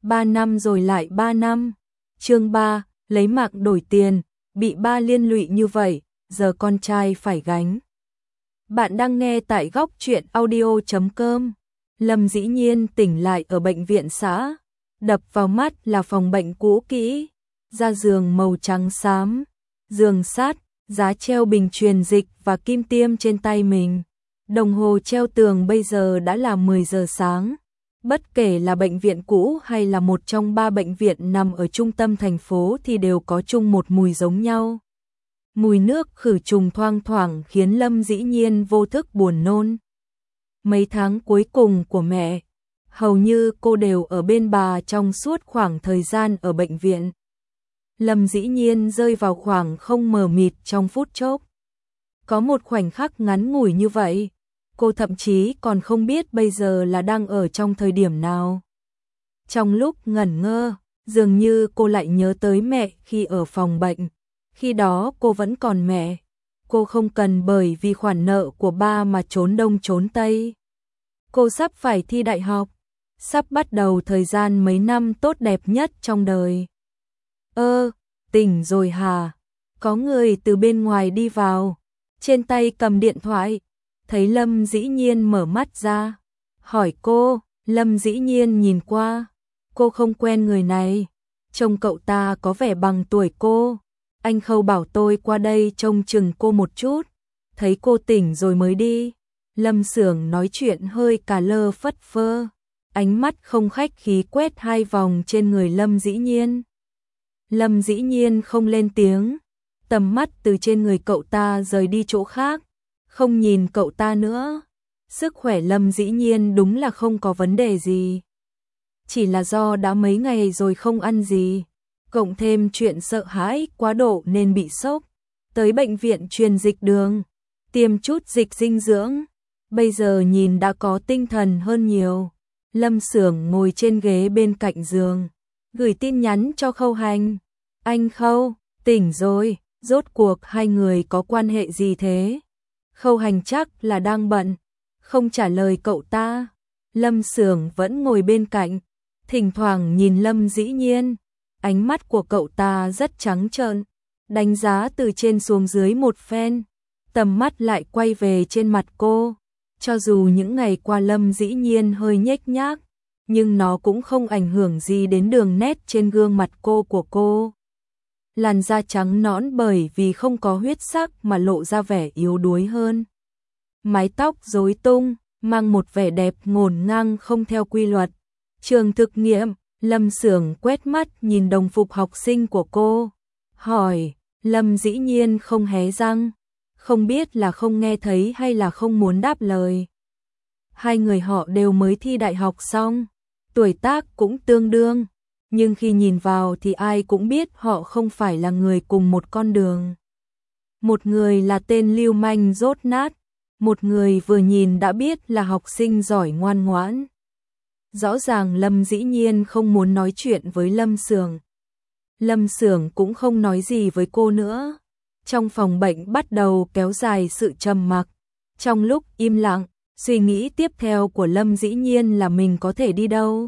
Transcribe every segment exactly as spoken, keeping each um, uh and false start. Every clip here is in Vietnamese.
Ba năm rồi lại ba năm. Chương ba, lấy mạng đổi tiền, bị ba liên lụy như vậy, giờ con trai phải gánh. Bạn đang nghe tại góc truyện audio chấm com. Lâm Dĩ Nhiên tỉnh lại ở bệnh viện xã, đập vào mắt là phòng bệnh cũ kỹ, da giường màu trắng xám, giường sát, giá treo bình truyền dịch và kim tiêm trên tay mình. Đồng hồ treo tường bây giờ đã là mười giờ sáng. Bất kể là bệnh viện cũ hay là một trong ba bệnh viện nằm ở trung tâm thành phố thì đều có chung một mùi giống nhau. Mùi nước khử trùng thoang thoảng khiến Lâm Dĩ Nhiên vô thức buồn nôn. Mấy tháng cuối cùng của mẹ, hầu như cô đều ở bên bà trong suốt khoảng thời gian ở bệnh viện. Lâm Dĩ Nhiên rơi vào khoảng không mờ mịt trong phút chốc. Có một khoảnh khắc ngắn ngủi như vậy, cô thậm chí còn không biết bây giờ là đang ở trong thời điểm nào. Trong lúc ngẩn ngơ, dường như cô lại nhớ tới mẹ khi ở phòng bệnh. Khi đó cô vẫn còn mẹ. Cô không cần bởi vì khoản nợ của ba mà trốn đông trốn tây. Cô sắp phải thi đại học, sắp bắt đầu thời gian mấy năm tốt đẹp nhất trong đời. Ơ, tỉnh rồi hả? Có người từ bên ngoài đi vào, trên tay cầm điện thoại. Thấy Lâm Dĩ Nhiên mở mắt ra, hỏi cô. Lâm Dĩ Nhiên nhìn qua, cô không quen người này, trông cậu ta có vẻ bằng tuổi cô. Anh Khâu bảo tôi qua đây trông chừng cô một chút, thấy cô tỉnh rồi mới đi. Lâm Xưởng nói chuyện hơi cà lơ phất phơ, ánh mắt không khách khí quét hai vòng trên người Lâm Dĩ Nhiên. Lâm Dĩ Nhiên không lên tiếng, tầm mắt từ trên người cậu ta rời đi chỗ khác, không nhìn cậu ta nữa. Sức khỏe Lâm Dĩ Nhiên đúng là không có vấn đề gì, chỉ là do đã mấy ngày rồi không ăn gì, cộng thêm chuyện sợ hãi quá độ nên bị sốc. Tới bệnh viện truyền dịch đường, tiêm chút dịch dinh dưỡng, bây giờ nhìn đã có tinh thần hơn nhiều. Lâm Xưởng ngồi trên ghế bên cạnh giường, gửi tin nhắn cho Khâu Hành. Anh Khâu, tỉnh rồi, rốt cuộc hai người có quan hệ gì thế? Khâu Hành chắc là đang bận, không trả lời cậu ta. Lâm Xưởng vẫn ngồi bên cạnh, thỉnh thoảng nhìn Lâm Dĩ Nhiên. Ánh mắt của cậu ta rất trắng trợn, đánh giá từ trên xuống dưới một phen, tầm mắt lại quay về trên mặt cô. Cho dù những ngày qua Lâm Dĩ Nhiên hơi nhếch nhác, nhưng nó cũng không ảnh hưởng gì đến đường nét trên gương mặt cô của cô. Làn da trắng nõn bởi vì không có huyết sắc mà lộ ra vẻ yếu đuối hơn. Mái tóc rối tung, mang một vẻ đẹp ngổn ngang không theo quy luật. Trường thực nghiệm, Lâm Xưởng quét mắt nhìn đồng phục học sinh của cô, hỏi. Lâm Dĩ Nhiên không hé răng, không biết là không nghe thấy hay là không muốn đáp lời. Hai người họ đều mới thi đại học xong, tuổi tác cũng tương đương, nhưng khi nhìn vào thì ai cũng biết họ không phải là người cùng một con đường. Một người là tên lưu manh dốt nát, một người vừa nhìn đã biết là học sinh giỏi ngoan ngoãn. Rõ ràng Lâm Dĩ Nhiên không muốn nói chuyện với Lâm Xưởng. Lâm Xưởng cũng không nói gì với cô nữa. Trong phòng bệnh bắt đầu kéo dài sự trầm mặc. Trong lúc im lặng, suy nghĩ tiếp theo của Lâm Dĩ Nhiên là mình có thể đi đâu.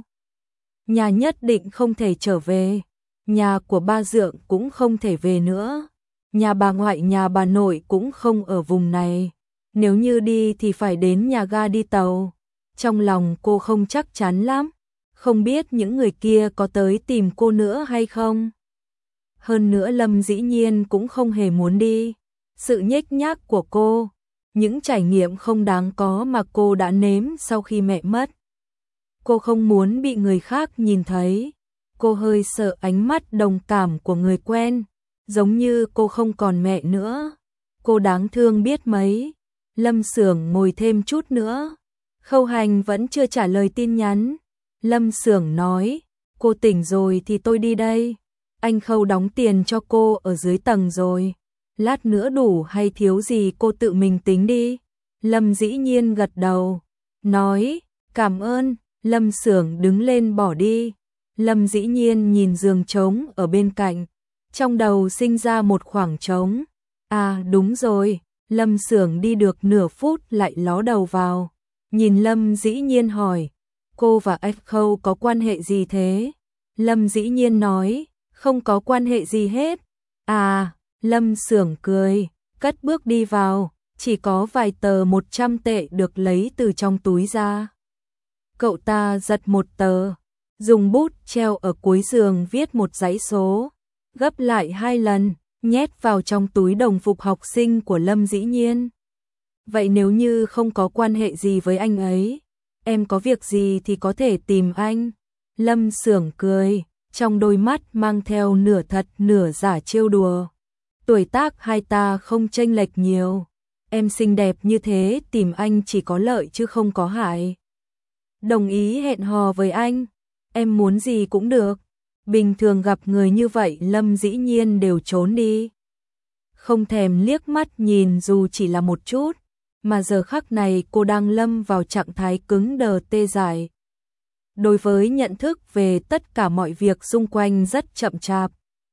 Nhà nhất định không thể trở về, nhà của ba Dượng cũng không thể về nữa, nhà bà ngoại nhà bà nội cũng không ở vùng này. Nếu như đi thì phải đến nhà ga đi tàu. Trong lòng cô không chắc chắn lắm, không biết những người kia có tới tìm cô nữa hay không. Hơn nữa Lâm Dĩ Nhiên cũng không hề muốn đi. Sự nhếch nhác của cô, những trải nghiệm không đáng có mà cô đã nếm sau khi mẹ mất. Cô không muốn bị người khác nhìn thấy. Cô hơi sợ ánh mắt đồng cảm của người quen, giống như cô không còn mẹ nữa. Cô đáng thương biết mấy. Lâm Xưởng ngồi thêm chút nữa. Khâu Hành vẫn chưa trả lời tin nhắn. Lâm Xưởng nói, cô tỉnh rồi thì tôi đi đây. Anh Khâu đóng tiền cho cô ở dưới tầng rồi. Lát nữa đủ hay thiếu gì cô tự mình tính đi. Lâm Dĩ Nhiên gật đầu, nói, cảm ơn. Lâm Xưởng đứng lên bỏ đi. Lâm Dĩ Nhiên nhìn giường trống ở bên cạnh, trong đầu sinh ra một khoảng trống. À đúng rồi, Lâm Xưởng đi được nửa phút lại ló đầu vào. Nhìn Lâm Dĩ Nhiên hỏi, cô và anh Khâu có quan hệ gì thế? Lâm Dĩ Nhiên nói, không có quan hệ gì hết. À, Lâm Xưởng cười, cất bước đi vào, chỉ có vài tờ một trăm tệ được lấy từ trong túi ra. Cậu ta giật một tờ, dùng bút treo ở cuối giường viết một dãy số, gấp lại hai lần, nhét vào trong túi đồng phục học sinh của Lâm Dĩ Nhiên. Vậy nếu như không có quan hệ gì với anh ấy, em có việc gì thì có thể tìm anh. Lâm Xưởng cười, trong đôi mắt mang theo nửa thật nửa giả trêu đùa. Tuổi tác hai ta không chênh lệch nhiều, em xinh đẹp như thế tìm anh chỉ có lợi chứ không có hại. Đồng ý hẹn hò với anh, em muốn gì cũng được. Bình thường gặp người như vậy Lâm Dĩ Nhiên đều trốn đi, không thèm liếc mắt nhìn dù chỉ là một chút, mà giờ khắc này cô đang lâm vào trạng thái cứng đờ tê dại. Đối với nhận thức về tất cả mọi việc xung quanh rất chậm chạp.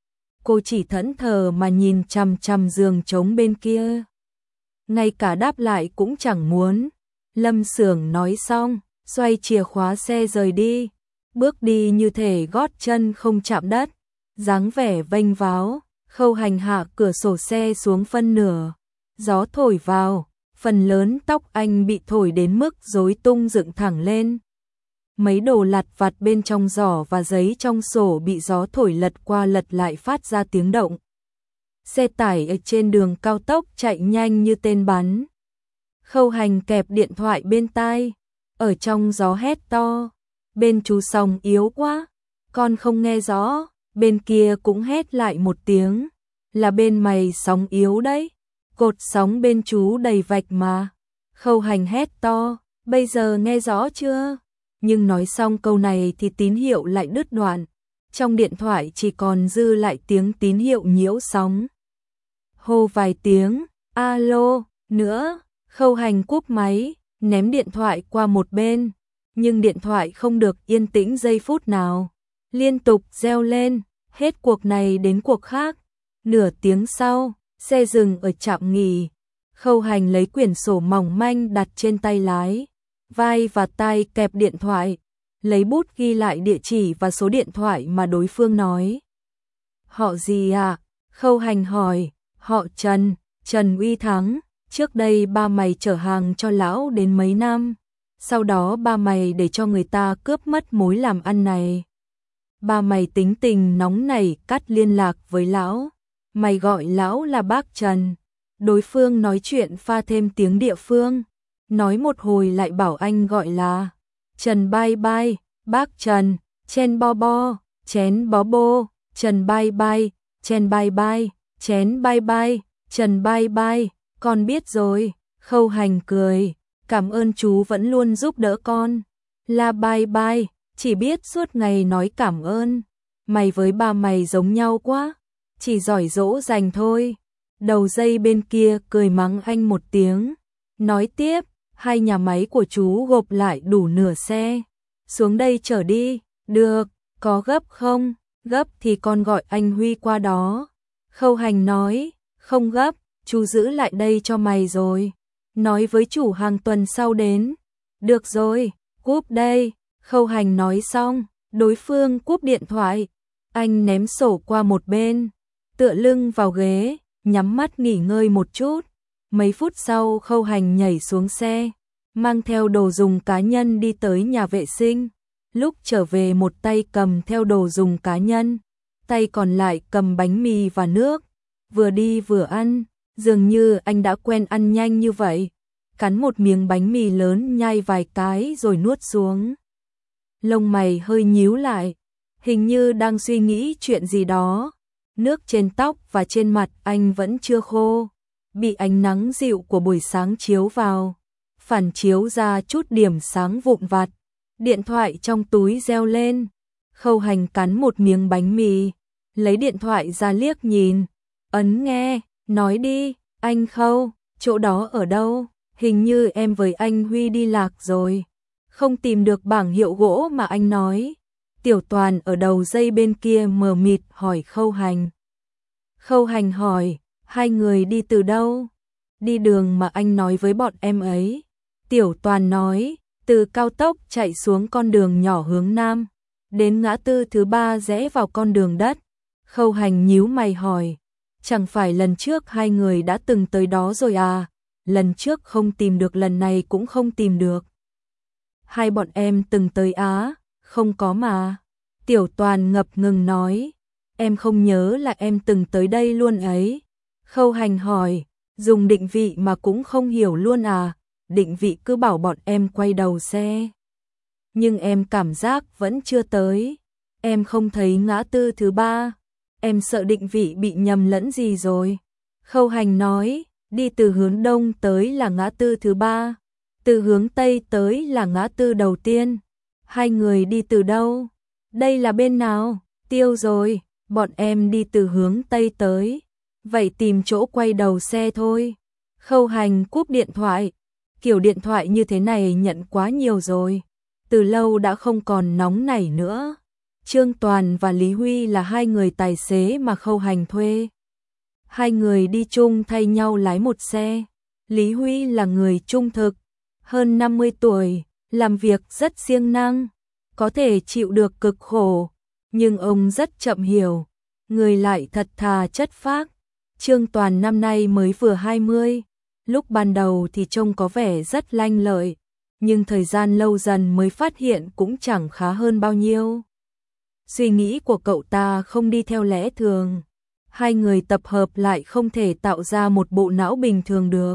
Cô chỉ thẫn thờ mà nhìn chằm chằm giường trống bên kia. Ngay cả đáp lại cũng chẳng muốn. Lâm Xưởng nói xong, xoay chìa khóa xe rời đi. Bước đi như thể gót chân không chạm đất, dáng vẻ vênh váo. Khâu Hành hạ cửa sổ xe xuống phân nửa. Gió thổi vào, phần lớn tóc anh bị thổi đến mức rối tung dựng thẳng lên. Mấy đồ lặt vặt bên trong giỏ và giấy trong sổ bị gió thổi lật qua lật lại phát ra tiếng động. Xe tải ở trên đường cao tốc chạy nhanh như tên bắn. Khâu Hành kẹp điện thoại bên tai, ở trong gió hét to. Bên chú sóng yếu quá, con không nghe rõ. Bên kia cũng hét lại một tiếng, là bên mày sóng yếu đấy. Cột sóng bên chú đầy vạch mà. Khâu Hành hét to, bây giờ nghe rõ chưa? Nhưng nói xong câu này thì tín hiệu lại đứt đoạn. Trong điện thoại chỉ còn dư lại tiếng tín hiệu nhiễu sóng. Hô vài tiếng, alo, nữa. Khâu Hành cúp máy, ném điện thoại qua một bên. Nhưng điện thoại không được yên tĩnh giây phút nào. Liên tục reo lên, hết cuộc này đến cuộc khác. Nửa tiếng sau, xe dừng ở trạm nghỉ. Khâu Hành lấy quyển sổ mỏng manh đặt trên tay lái. Vai và tay kẹp điện thoại, lấy bút ghi lại địa chỉ và số điện thoại mà đối phương nói. Họ gì ạ? À? Khâu Hành hỏi. Họ Trần, Trần Uy Thắng. Trước đây ba mày chở hàng cho lão đến mấy năm. Sau đó ba mày để cho người ta cướp mất mối làm ăn này. Ba mày tính tình nóng nảy cắt liên lạc với lão. Mày gọi lão là bác Trần. Đối phương nói chuyện pha thêm tiếng địa phương. Nói một hồi lại bảo anh gọi là Trần Bai Bai, bác Trần, Chen Bo Bo, Chén Bó Bô, Trần Bai Bai, Chen Bai Bai, Chén Bai Bai, Trần Bai Bai, con biết rồi. Khâu Hành cười, cảm ơn chú vẫn luôn giúp đỡ con. La Bai Bai, chỉ biết suốt ngày nói cảm ơn. Mày với ba mày giống nhau quá, chỉ giỏi dỗ dành thôi. Đầu dây bên kia cười mắng anh một tiếng, nói tiếp. Hai nhà máy của chú gộp lại đủ nửa xe. Xuống đây chở đi. Được, có gấp không? Gấp thì con gọi anh Huy qua đó. Khâu Hành nói, không gấp, chú giữ lại đây cho mày rồi. Nói với chủ hàng tuần sau đến. Được rồi, cúp đây. Khâu Hành nói xong, đối phương cúp điện thoại. Anh ném sổ qua một bên, tựa lưng vào ghế, nhắm mắt nghỉ ngơi một chút. Mấy phút sau Khâu Hành nhảy xuống xe, mang theo đồ dùng cá nhân đi tới nhà vệ sinh. Lúc trở về một tay cầm theo đồ dùng cá nhân, tay còn lại cầm bánh mì và nước. Vừa đi vừa ăn, dường như anh đã quen ăn nhanh như vậy. Cắn một miếng bánh mì lớn nhai vài cái rồi nuốt xuống. Lông mày hơi nhíu lại, hình như đang suy nghĩ chuyện gì đó. Nước trên tóc và trên mặt anh vẫn chưa khô, bị ánh nắng dịu của buổi sáng chiếu vào, phản chiếu ra chút điểm sáng vụn vặt. Điện thoại trong túi reo lên. Khâu Hành cắn một miếng bánh mì, lấy điện thoại ra liếc nhìn, ấn nghe, nói đi, anh Khâu, chỗ đó ở đâu? Hình như em với anh Huy đi lạc rồi, không tìm được bảng hiệu gỗ mà anh nói. Tiểu Toàn ở đầu dây bên kia mờ mịt hỏi Khâu Hành. Khâu Hành hỏi, hai người đi từ đâu? Đi đường mà anh nói với bọn em ấy. Tiểu Toàn nói, từ cao tốc chạy xuống con đường nhỏ hướng nam. Đến ngã tư thứ ba rẽ vào con đường đất, Khâu Hành nhíu mày hỏi, chẳng phải lần trước hai người đã từng tới đó rồi à, lần trước không tìm được lần này cũng không tìm được. Hai bọn em từng tới Á, không có mà. Tiểu Toàn ngập ngừng nói, em không nhớ là em từng tới đây luôn ấy. Khâu Hành hỏi, dùng định vị mà cũng không hiểu luôn à, định vị cứ bảo bọn em quay đầu xe. Nhưng em cảm giác vẫn chưa tới, em không thấy ngã tư thứ ba, em sợ định vị bị nhầm lẫn gì rồi. Khâu Hành nói, đi từ hướng đông tới là ngã tư thứ ba, từ hướng tây tới là ngã tư đầu tiên. Hai người đi từ đâu? Đây là bên nào? Tiêu rồi, bọn em đi từ hướng tây tới. Vậy tìm chỗ quay đầu xe thôi. Khâu Hành cúp điện thoại. Kiểu điện thoại như thế này nhận quá nhiều rồi. Từ lâu đã không còn nóng nảy nữa. Trương Toàn và Lý Huy là hai người tài xế mà Khâu Hành thuê. Hai người đi chung thay nhau lái một xe. Lý Huy là người trung thực, hơn năm mươi tuổi, làm việc rất siêng năng, có thể chịu được cực khổ, nhưng ông rất chậm hiểu, người lại thật thà chất phác. Trương Toàn năm nay mới vừa hai mươi, lúc ban đầu thì trông có vẻ rất lanh lợi, nhưng thời gian lâu dần mới phát hiện cũng chẳng khá hơn bao nhiêu. Suy nghĩ của cậu ta không đi theo lẽ thường, hai người tập hợp lại không thể tạo ra một bộ não bình thường được.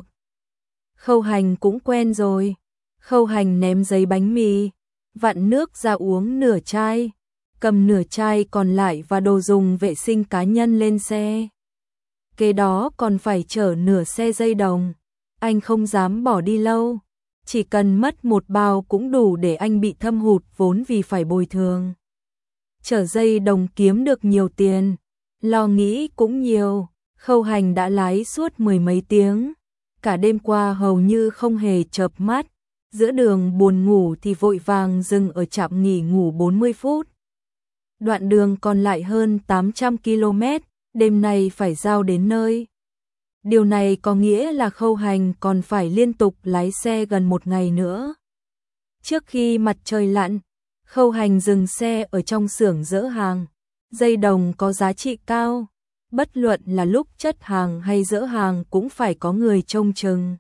Khâu Hành cũng quen rồi. Khâu Hành ném giấy bánh mì, vặn nước ra uống nửa chai, cầm nửa chai còn lại và đồ dùng vệ sinh cá nhân lên xe. Kế đó còn phải chở nửa xe dây đồng. Anh không dám bỏ đi lâu, chỉ cần mất một bao cũng đủ để anh bị thâm hụt vốn vì phải bồi thường. Chở dây đồng kiếm được nhiều tiền, lo nghĩ cũng nhiều. Khâu Hành đã lái suốt mười mấy tiếng, cả đêm qua hầu như không hề chợp mắt. Giữa đường buồn ngủ thì vội vàng dừng ở trạm nghỉ ngủ bốn mươi phút. Đoạn đường còn lại hơn tám trăm ki lô mét, đêm nay phải giao đến nơi. Điều này có nghĩa là Khâu Hành còn phải liên tục lái xe gần một ngày nữa. Trước khi mặt trời lặn, Khâu Hành dừng xe ở trong xưởng dỡ hàng. Dây đồng có giá trị cao, bất luận là lúc chất hàng hay dỡ hàng cũng phải có người trông chừng.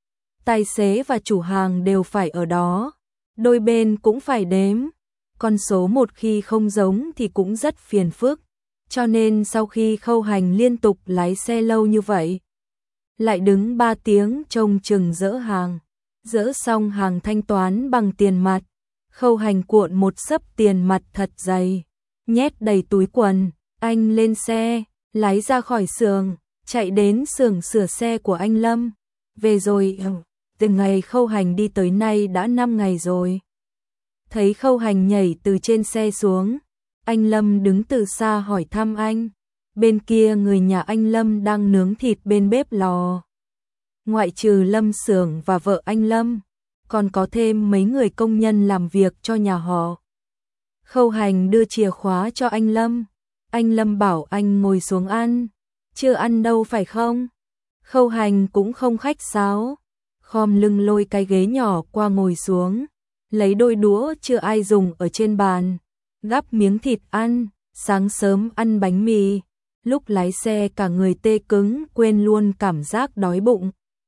Tài xế và chủ hàng đều phải ở đó, đôi bên cũng phải đếm. Con số một khi không giống thì cũng rất phiền phức, cho nên sau khi Khâu Hành liên tục lái xe lâu như vậy, lại đứng ba tiếng trông chừng dỡ hàng. Dỡ xong hàng thanh toán bằng tiền mặt, Khâu Hành cuộn một xấp tiền mặt thật dày, nhét đầy túi quần, anh lên xe, lái ra khỏi xưởng, chạy đến xưởng sửa xe của anh Lâm. Về rồi, từ ngày Khâu Hành đi tới nay đã năm ngày rồi. Thấy Khâu Hành nhảy từ trên xe xuống, anh Lâm đứng từ xa hỏi thăm anh. Bên kia người nhà anh Lâm đang nướng thịt bên bếp lò. Ngoại trừ Lâm xưởng và vợ anh Lâm, còn có thêm mấy người công nhân làm việc cho nhà họ. Khâu Hành đưa chìa khóa cho anh Lâm. Anh Lâm bảo anh ngồi xuống ăn. Chưa ăn đâu phải không? Khâu Hành cũng không khách sáo, khom lưng lôi cái ghế nhỏ qua ngồi xuống, lấy đôi đũa chưa ai dùng ở trên bàn, gắp miếng thịt ăn. Sáng sớm ăn bánh mì, lúc lái xe cả người tê cứng, quên luôn cảm giác đói bụng.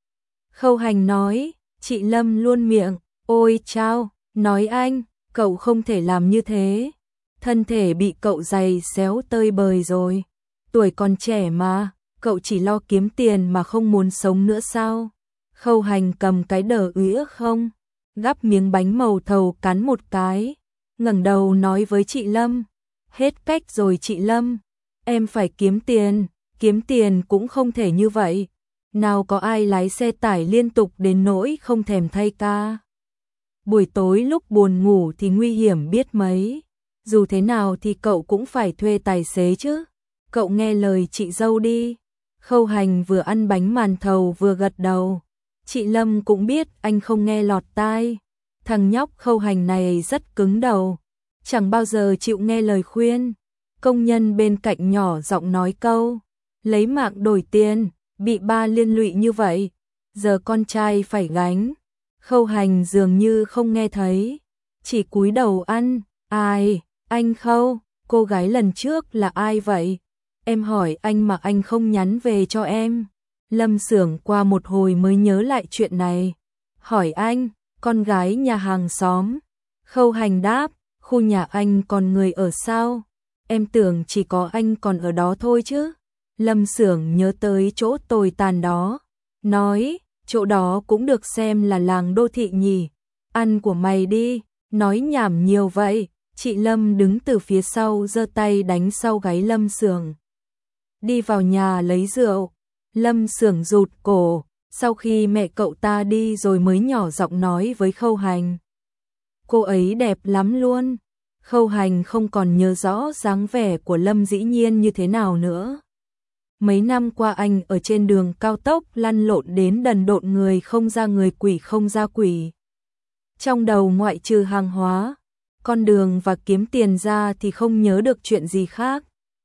Khâu Hành nói, chị Lâm luôn miệng, ôi chao, nói anh, cậu không thể làm như thế. Thân thể bị cậu giày xéo tơi bời rồi. Tuổi còn trẻ mà, cậu chỉ lo kiếm tiền mà không muốn sống nữa sao? Khâu Hành cầm cái đờ ứa không, gắp miếng bánh màu thầu cắn một cái, ngẩng đầu nói với chị Lâm, hết cách rồi chị Lâm, em phải kiếm tiền, kiếm tiền cũng không thể như vậy. Nào có ai lái xe tải liên tục đến nỗi không thèm thay ca. Buổi tối lúc buồn ngủ thì nguy hiểm biết mấy. Dù thế nào thì cậu cũng phải thuê tài xế chứ. Cậu nghe lời chị dâu đi. Khâu Hành vừa ăn bánh màn thầu vừa gật đầu. Chị Lâm cũng biết anh không nghe lọt tai. Thằng nhóc Khâu Hành này rất cứng đầu, chẳng bao giờ chịu nghe lời khuyên. Công nhân bên cạnh nhỏ giọng nói câu, lấy mạng đổi tiền, bị ba liên lụy như vậy, giờ con trai phải gánh. Khâu Hành dường như không nghe thấy, chỉ cúi đầu ăn. Ai, Anh Khâu, cô gái lần trước là ai vậy? Em hỏi anh mà anh không nhắn về cho em. Lâm Xưởng qua một hồi mới nhớ lại chuyện này. Hỏi anh, con gái nhà hàng xóm. Khâu Hành đáp, khu nhà anh còn người ở sao? Em tưởng chỉ có anh còn ở đó thôi chứ. Lâm Xưởng nhớ tới chỗ tồi tàn đó. Nói, chỗ đó cũng được xem là làng đô thị nhỉ. Ăn của mày đi, nói nhảm nhiều vậy. Chị Lâm đứng từ phía sau giơ tay đánh sau gáy Lâm Xưởng. Đi vào nhà lấy rượu. Lâm Xưởng rụt cổ, sau khi mẹ cậu ta đi rồi mới nhỏ giọng nói với Khâu Hành. Cô ấy đẹp lắm luôn. Khâu Hành không còn nhớ rõ dáng vẻ của Lâm Dĩ Nhiên như thế nào nữa. Mấy năm qua anh ở trên đường cao tốc lăn lộn đến đần độn, người không ra người, quỷ không ra quỷ. Trong đầu ngoại trừ hàng hóa, con đường và kiếm tiền ra thì không nhớ được chuyện gì khác.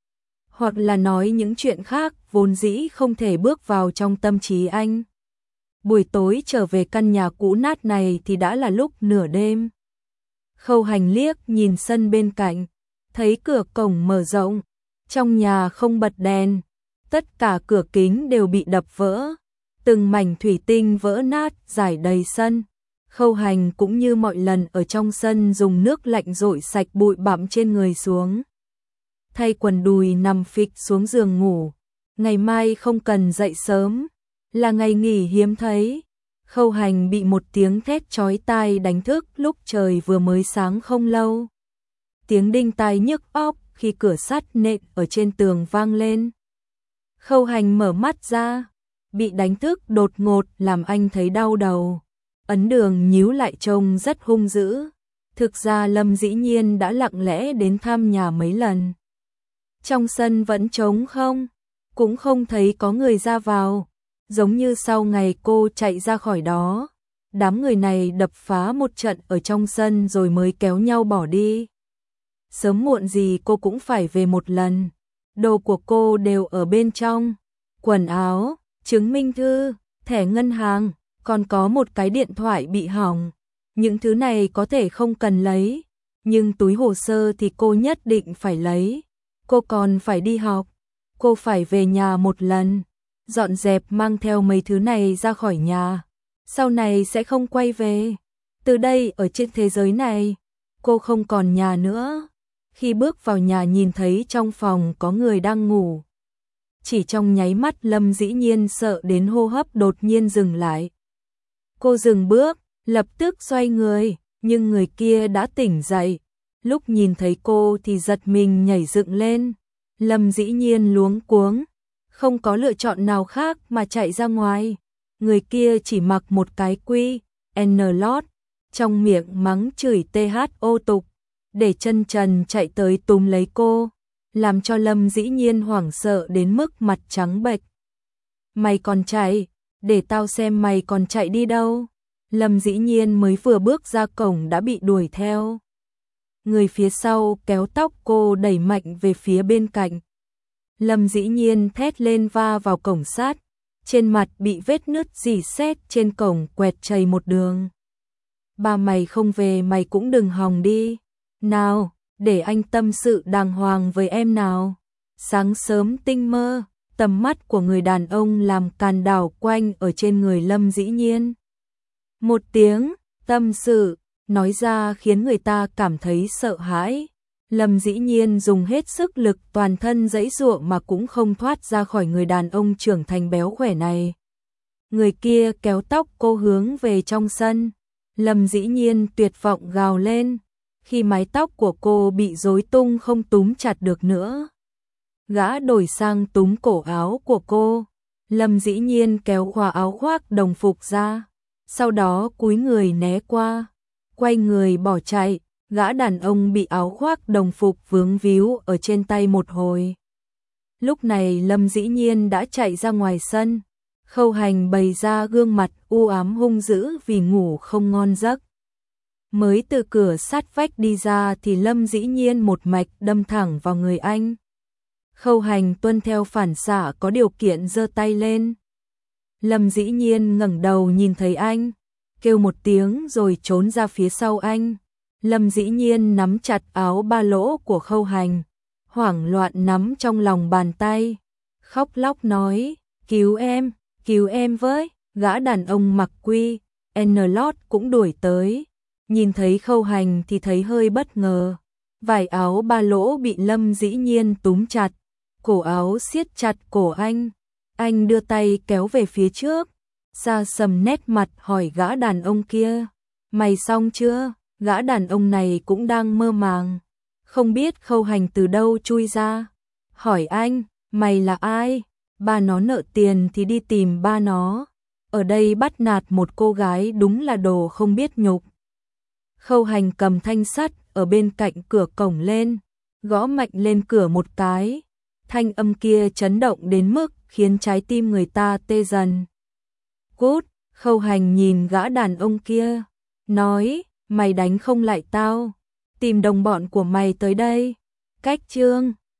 Hoặc là nói những chuyện khác vốn dĩ không thể bước vào trong tâm trí anh. Buổi tối trở về căn nhà cũ nát này thì đã là lúc nửa đêm. Khâu Hành liếc nhìn sân bên cạnh, thấy cửa cổng mở rộng, trong nhà không bật đèn, tất cả cửa kính đều bị đập vỡ, từng mảnh thủy tinh vỡ nát rải đầy sân. Khâu Hành cũng như mọi lần ở trong sân dùng nước lạnh rội sạch bụi bặm trên người xuống. Thay quần đùi nằm phịch xuống giường ngủ. Ngày mai không cần dậy sớm, là ngày nghỉ hiếm thấy. Khâu Hành bị một tiếng thét chói tai đánh thức lúc trời vừa mới sáng không lâu. Tiếng đinh tai nhức óc khi cửa sắt nện ở trên tường vang lên. Khâu Hành mở mắt ra, bị đánh thức đột ngột làm anh thấy đau đầu. Ấn Đường nhíu lại trông rất hung dữ. Thực ra Lâm Dĩ Nhiên đã lặng lẽ đến thăm nhà mấy lần. Trong sân vẫn trống không, cũng không thấy có người ra vào, giống như sau ngày cô chạy ra khỏi đó. Đám người này đập phá một trận ở trong sân rồi mới kéo nhau bỏ đi. Sớm muộn gì cô cũng phải về một lần. Đồ của cô đều ở bên trong, quần áo, chứng minh thư, thẻ ngân hàng, còn có một cái điện thoại bị hỏng. Những thứ này có thể không cần lấy, nhưng túi hồ sơ thì cô nhất định phải lấy. Cô còn phải đi học, cô phải về nhà một lần, dọn dẹp mang theo mấy thứ này ra khỏi nhà. Sau này sẽ không quay về. Từ đây ở trên thế giới này, cô không còn nhà nữa. Khi bước vào nhà nhìn thấy trong phòng có người đang ngủ. Chỉ trong nháy mắt Lâm Dĩ Nhiên sợ đến hô hấp đột nhiên dừng lại. Cô dừng bước, lập tức xoay người, nhưng người kia đã tỉnh dậy. Lúc nhìn thấy cô thì giật mình nhảy dựng lên. Lâm Dĩ Nhiên luống cuống, không có lựa chọn nào khác mà chạy ra ngoài. Người kia chỉ mặc một cái quy, N lót, trong miệng mắng chửi T H ô tục, để chân trần chạy tới túm lấy cô, làm cho Lâm Dĩ Nhiên hoảng sợ đến mức mặt trắng bệch. Mày còn chạy, để tao xem mày còn chạy đi đâu. Lâm Dĩ Nhiên mới vừa bước ra cổng đã bị đuổi theo. Người phía sau kéo tóc cô đẩy mạnh về phía bên cạnh. Lâm Dĩ Nhiên thét lên va vào cổng sắt, trên mặt bị vết nứt rỉ sét trên cổng quẹt chảy một đường. Ba mày không về mày cũng đừng hòng đi. Nào, để anh tâm sự đàng hoàng với em nào. Sáng sớm tinh mơ, tầm mắt của người đàn ông làm càn đảo quanh ở trên người Lâm Dĩ Nhiên. Một tiếng, tâm sự, nói ra khiến người ta cảm thấy sợ hãi. Lâm Dĩ Nhiên dùng hết sức lực toàn thân giãy giụa mà cũng không thoát ra khỏi người đàn ông trưởng thành béo khỏe này. Người kia kéo tóc cô hướng về trong sân. Lâm Dĩ Nhiên tuyệt vọng gào lên, khi mái tóc của cô bị rối tung không túm chặt được nữa. Gã đổi sang túm cổ áo của cô. Lâm Dĩ Nhiên kéo khóa áo khoác đồng phục ra, sau đó cúi người né qua, quay người bỏ chạy. Gã đàn ông bị áo khoác đồng phục vướng víu ở trên tay một hồi. Lúc này Lâm Dĩ Nhiên đã chạy ra ngoài sân. Khâu Hành bày ra gương mặt u ám hung dữ vì ngủ không ngon giấc. Mới từ cửa sát vách đi ra thì Lâm Dĩ Nhiên một mạch đâm thẳng vào người anh. Khâu Hành tuân theo phản xạ có điều kiện giơ tay lên. Lâm Dĩ Nhiên ngẩng đầu nhìn thấy anh, kêu một tiếng rồi trốn ra phía sau anh. Lâm Dĩ Nhiên nắm chặt áo ba lỗ của Khâu Hành, hoảng loạn nắm trong lòng bàn tay, khóc lóc nói, cứu em, cứu em với, gã đàn ông mặc quy, N-Lót cũng đuổi tới, nhìn thấy Khâu Hành thì thấy hơi bất ngờ, vải áo ba lỗ bị Lâm Dĩ Nhiên túm chặt, cổ áo siết chặt cổ anh, anh đưa tay kéo về phía trước, Sa Sầm nét mặt hỏi gã đàn ông kia, mày xong chưa? Gã đàn ông này cũng đang mơ màng, không biết Khâu Hành từ đâu chui ra, hỏi anh, mày là ai? Ba nó nợ tiền thì đi tìm ba nó, ở đây bắt nạt một cô gái đúng là đồ không biết nhục. Khâu Hành cầm thanh sắt ở bên cạnh cửa cổng lên, gõ mạnh lên cửa một cái, thanh âm kia chấn động đến mức khiến trái tim người ta tê dần. Cút, Khâu Hành nhìn gã đàn ông kia, nói, mày đánh không lại tao, tìm đồng bọn của mày tới đây. Cách Trương